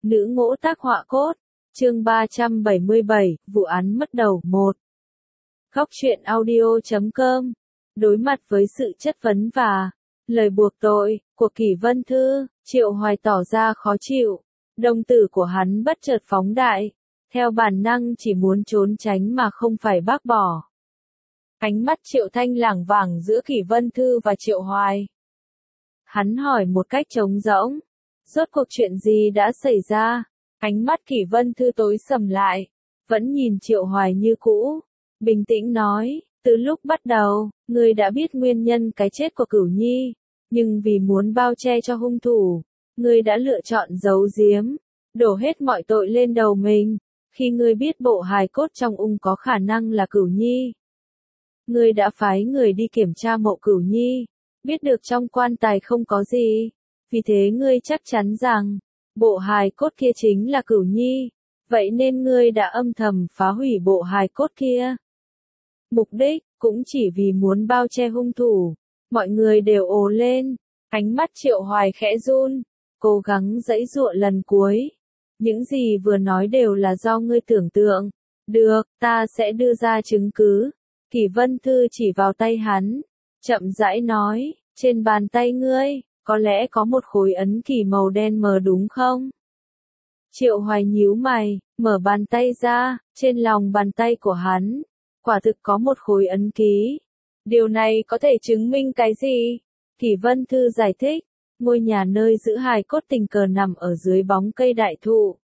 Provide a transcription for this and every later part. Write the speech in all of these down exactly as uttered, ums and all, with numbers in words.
Nữ ngỗ tác họa cốt. Chương ba trăm bảy mươi bảy, vụ án mất đầu. một. Góc truyện audio chấm com. Đối mặt với sự chất vấn và lời buộc tội của Kỷ Vân Thư, Triệu Hoài tỏ ra khó chịu. Đồng tử của hắn bất chợt phóng đại, theo bản năng chỉ muốn trốn tránh mà không phải bác bỏ. Ánh mắt Triệu Thanh lảng vảng giữa Kỷ Vân Thư và Triệu Hoài. Hắn hỏi một cách trống rỗng, rốt cuộc chuyện gì đã xảy ra? Ánh mắt Kỷ Vân Thư tối sầm lại, vẫn nhìn Triệu Hoài như cũ, bình tĩnh nói, từ lúc bắt đầu, ngươi đã biết nguyên nhân cái chết của Cửu Nhi, nhưng vì muốn bao che cho hung thủ, ngươi đã lựa chọn giấu giếm, đổ hết mọi tội lên đầu mình. Khi ngươi biết bộ hài cốt trong ung có khả năng là Cửu Nhi, ngươi đã phái người đi kiểm tra mộ Cửu Nhi, biết được trong quan tài không có gì, vì thế ngươi chắc chắn rằng bộ hài cốt kia chính là Cửu Nhi, vậy nên ngươi đã âm thầm phá hủy bộ hài cốt kia. Mục đích cũng chỉ vì muốn bao che hung thủ. Mọi người đều ồ lên, ánh mắt Triệu Hoài khẽ run, cố gắng giãy giụa lần cuối. Những gì vừa nói đều là do ngươi tưởng tượng. Được, ta sẽ đưa ra chứng cứ. Kỷ Vân Thư chỉ vào tay hắn, chậm rãi nói, trên bàn tay ngươi, có lẽ có một khối ấn kỷ màu đen mờ đúng không? Triệu Hoài nhíu mày, mở bàn tay ra, trên lòng bàn tay của hắn, quả thực có một khối ấn ký. Điều này có thể chứng minh cái gì? Kỷ Vân Thư giải thích, ngôi nhà nơi giữ hài cốt tình cờ nằm ở dưới bóng cây đại thụ.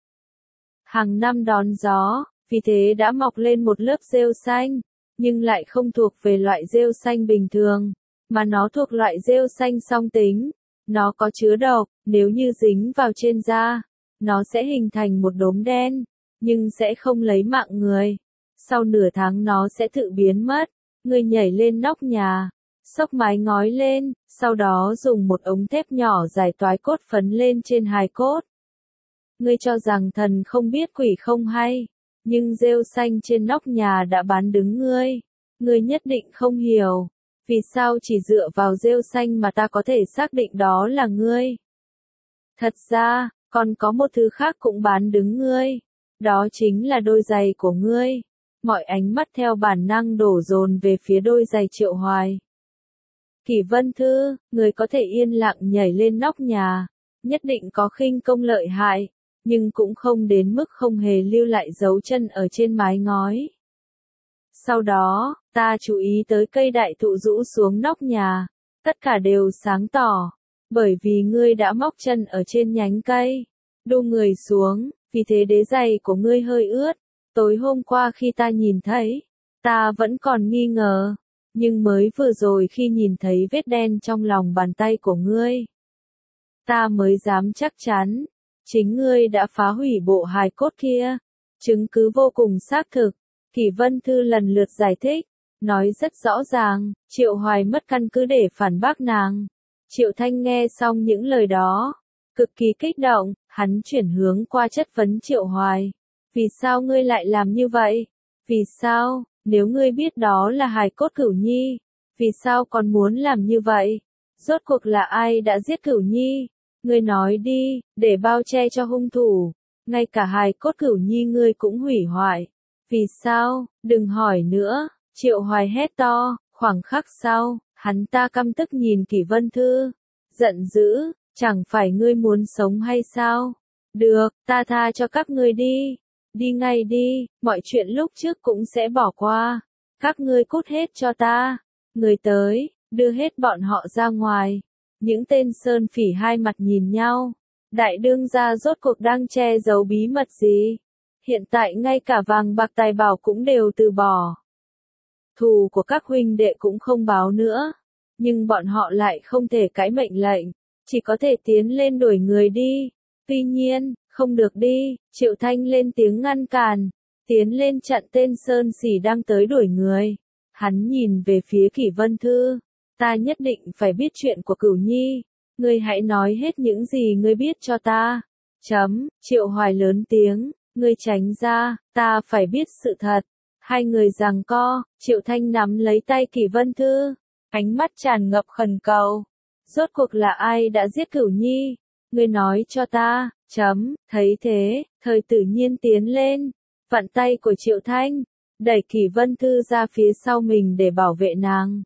Hàng năm đón gió, vì thế đã mọc lên một lớp rêu xanh, nhưng lại không thuộc về loại rêu xanh bình thường, mà nó thuộc loại rêu xanh song tính. Nó có chứa độc, nếu như dính vào trên da, nó sẽ hình thành một đốm đen, nhưng sẽ không lấy mạng người. Sau nửa tháng nó sẽ tự biến mất. Ngươi nhảy lên nóc nhà, xốc mái ngói lên, sau đó dùng một ống thép nhỏ giải toái cốt phấn lên trên hài cốt. Ngươi cho rằng thần không biết quỷ không hay, nhưng rêu xanh trên nóc nhà đã bán đứng ngươi. Ngươi nhất định không hiểu, vì sao chỉ dựa vào rêu xanh mà ta có thể xác định đó là ngươi. Thật ra, còn có một thứ khác cũng bán đứng ngươi, đó chính là đôi giày của ngươi. Mọi ánh mắt theo bản năng đổ dồn về phía đôi giày Triệu Hoài. Kỷ Vân Thư, người có thể yên lặng nhảy lên nóc nhà, nhất định có khinh công lợi hại, nhưng cũng không đến mức không hề lưu lại dấu chân ở trên mái ngói. Sau đó, ta chú ý tới cây đại thụ rũ xuống nóc nhà, tất cả đều sáng tỏ, bởi vì ngươi đã móc chân ở trên nhánh cây, đu người xuống, vì thế đế giày của ngươi hơi ướt. Tối hôm qua khi ta nhìn thấy, ta vẫn còn nghi ngờ, nhưng mới vừa rồi khi nhìn thấy vết đen trong lòng bàn tay của ngươi, ta mới dám chắc chắn, chính ngươi đã phá hủy bộ hài cốt kia. Chứng cứ vô cùng xác thực, Kỷ Vân Thư lần lượt giải thích, nói rất rõ ràng. Triệu Hoài mất căn cứ để phản bác nàng. Triệu Thanh nghe xong những lời đó, cực kỳ kích động, hắn chuyển hướng qua chất vấn Triệu Hoài. Vì sao ngươi lại làm như vậy? Vì sao, nếu ngươi biết đó là hài cốt Cửu Nhi, vì sao còn muốn làm như vậy? Rốt cuộc là ai đã giết Cửu Nhi? Ngươi nói đi, để bao che cho hung thủ, ngay cả hài cốt Cửu Nhi ngươi cũng hủy hoại. Vì sao? Đừng hỏi nữa, Triệu Hoài hét to. Khoảng khắc sau, hắn ta căm tức nhìn Kỷ Vân Thư, giận dữ, chẳng phải ngươi muốn sống hay sao? Được, ta tha cho các ngươi đi. Đi ngay đi, mọi chuyện lúc trước cũng sẽ bỏ qua. Các ngươi cút hết cho ta. Người tới, đưa hết bọn họ ra ngoài. Những tên sơn phỉ hai mặt nhìn nhau. Đại đương gia rốt cuộc đang che giấu bí mật gì? Hiện tại ngay cả vàng bạc tài bảo cũng đều từ bỏ. Thù của các huynh đệ cũng không báo nữa. Nhưng bọn họ lại không thể cãi mệnh lệnh, chỉ có thể tiến lên đuổi người đi. Tuy nhiên, không được đi, Triệu Thanh lên tiếng ngăn cản, tiến lên chặn tên sơn sỉ đang tới đuổi người. Hắn nhìn về phía Kỷ Vân Thư, ta nhất định phải biết chuyện của Cửu Nhi, ngươi hãy nói hết những gì ngươi biết cho ta. Chấm, Triệu Hoài lớn tiếng, ngươi tránh ra, ta phải biết sự thật. Hai người giằng co, Triệu Thanh nắm lấy tay Kỷ Vân Thư, ánh mắt tràn ngập khẩn cầu. Rốt cuộc là ai đã giết Cửu Nhi? Ngươi nói cho ta, chấm, thấy thế, Thời tự nhiên tiến lên, vặn tay của Triệu Thanh, đẩy Kỷ Vân Thư ra phía sau mình để bảo vệ nàng.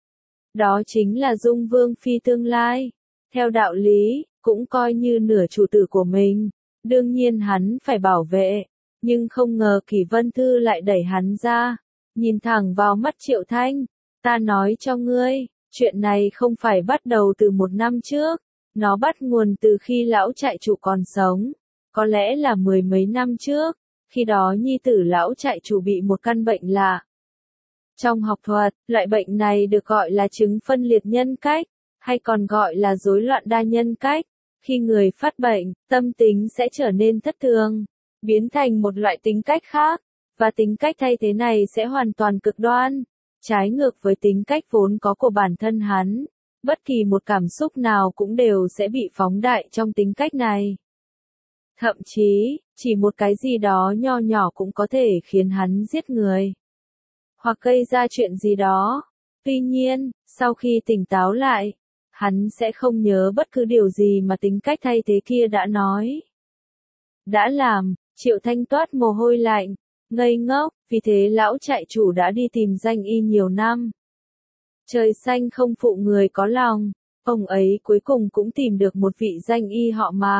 Đó chính là Dung Vương Phi tương lai. Theo đạo lý, cũng coi như nửa chủ tử của mình, đương nhiên hắn phải bảo vệ, nhưng không ngờ Kỷ Vân Thư lại đẩy hắn ra, nhìn thẳng vào mắt Triệu Thanh, ta nói cho ngươi, chuyện này không phải bắt đầu từ một năm trước, nó bắt nguồn từ khi lão trại chủ còn sống, có lẽ là mười mấy năm trước, khi đó nhi tử lão trại chủ bị một căn bệnh lạ. Trong học thuật, loại bệnh này được gọi là chứng phân liệt nhân cách, hay còn gọi là rối loạn đa nhân cách. Khi người phát bệnh, tâm tính sẽ trở nên thất thường, biến thành một loại tính cách khác, và tính cách thay thế này sẽ hoàn toàn cực đoan, trái ngược với tính cách vốn có của bản thân hắn. Bất kỳ một cảm xúc nào cũng đều sẽ bị phóng đại trong tính cách này. Thậm chí, chỉ một cái gì đó nho nhỏ cũng có thể khiến hắn giết người, hoặc gây ra chuyện gì đó. Tuy nhiên, sau khi tỉnh táo lại, hắn sẽ không nhớ bất cứ điều gì mà tính cách thay thế kia đã nói. Đã làm, Triệu Thanh toát mồ hôi lạnh, ngây ngốc, vì thế lão trại chủ đã đi tìm danh y nhiều năm. Trời xanh không phụ người có lòng, ông ấy cuối cùng cũng tìm được một vị danh y họ Mạc.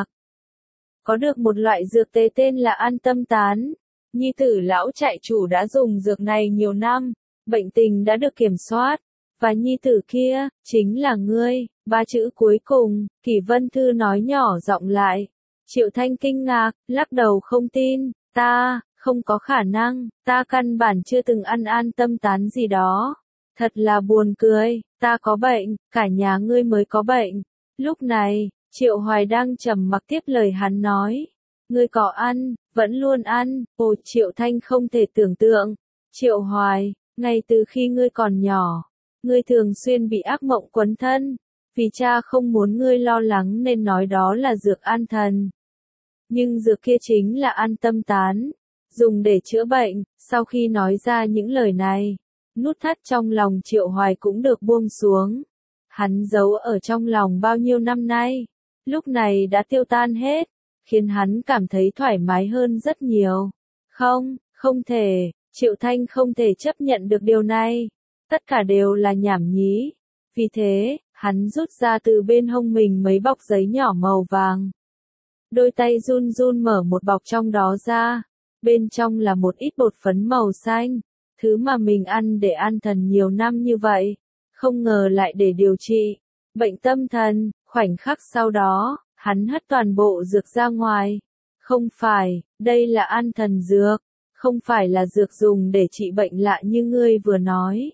Có được một loại dược tê tên là An Tâm Tán. Nhi tử lão trại chủ đã dùng dược này nhiều năm, bệnh tình đã được kiểm soát, và nhi tử kia, chính là ngươi. Ba chữ cuối cùng, Kỷ Vân Thư nói nhỏ giọng lại. Triệu Thanh kinh ngạc, lắc đầu không tin, ta, không có khả năng, ta căn bản chưa từng ăn An Tâm Tán gì đó. Thật là buồn cười, ta có bệnh, cả nhà ngươi mới có bệnh. Lúc này, Triệu Hoài đang trầm mặc tiếp lời hắn nói. Ngươi có ăn, vẫn luôn ăn, ồ Triệu Thanh không thể tưởng tượng. Triệu Hoài, ngay từ khi ngươi còn nhỏ, ngươi thường xuyên bị ác mộng quấn thân, vì cha không muốn ngươi lo lắng nên nói đó là dược an thần. Nhưng dược kia chính là An Tâm Tán, dùng để chữa bệnh. Sau khi nói ra những lời này, nút thắt trong lòng Triệu Hoài cũng được buông xuống. Hắn giấu ở trong lòng bao nhiêu năm nay, lúc này đã tiêu tan hết, khiến hắn cảm thấy thoải mái hơn rất nhiều. Không, không thể, Triệu Thanh không thể chấp nhận được điều này. Tất cả đều là nhảm nhí. Vì thế, hắn rút ra từ bên hông mình mấy bọc giấy nhỏ màu vàng. Đôi tay run run mở một bọc trong đó ra. Bên trong là một ít bột phấn màu xanh, thứ mà mình ăn để an thần nhiều năm như vậy, không ngờ lại để điều trị bệnh tâm thần. Khoảnh khắc sau đó, hắn hất toàn bộ dược ra ngoài. Không phải, đây là an thần dược, không phải là dược dùng để trị bệnh lạ như ngươi vừa nói.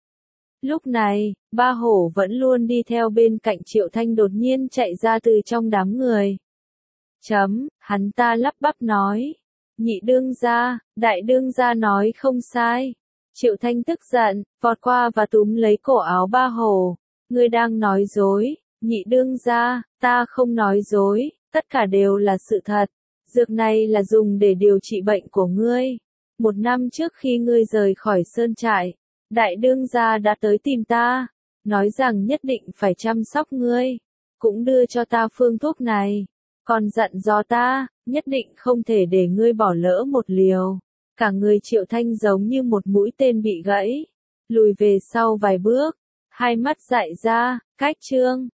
Lúc này, Ba Hổ vẫn luôn đi theo bên cạnh Triệu Thanh đột nhiên chạy ra từ trong đám người. Chấm, hắn ta lắp bắp nói. Nhị đương gia, đại đương gia nói không sai. Triệu Thanh tức giận, vọt qua và túm lấy cổ áo Ba Hổ. Ngươi đang nói dối. Nhị đương gia, ta không nói dối, tất cả đều là sự thật. Dược này là dùng để điều trị bệnh của ngươi. Một năm trước khi ngươi rời khỏi sơn trại, đại đương gia đã tới tìm ta, nói rằng nhất định phải chăm sóc ngươi, cũng đưa cho ta phương thuốc này, còn dặn dò ta, nhất định không thể để ngươi bỏ lỡ một liều. Cả người Triệu Thanh giống như một mũi tên bị gãy, lùi về sau vài bước, hai mắt dại ra, cách chương.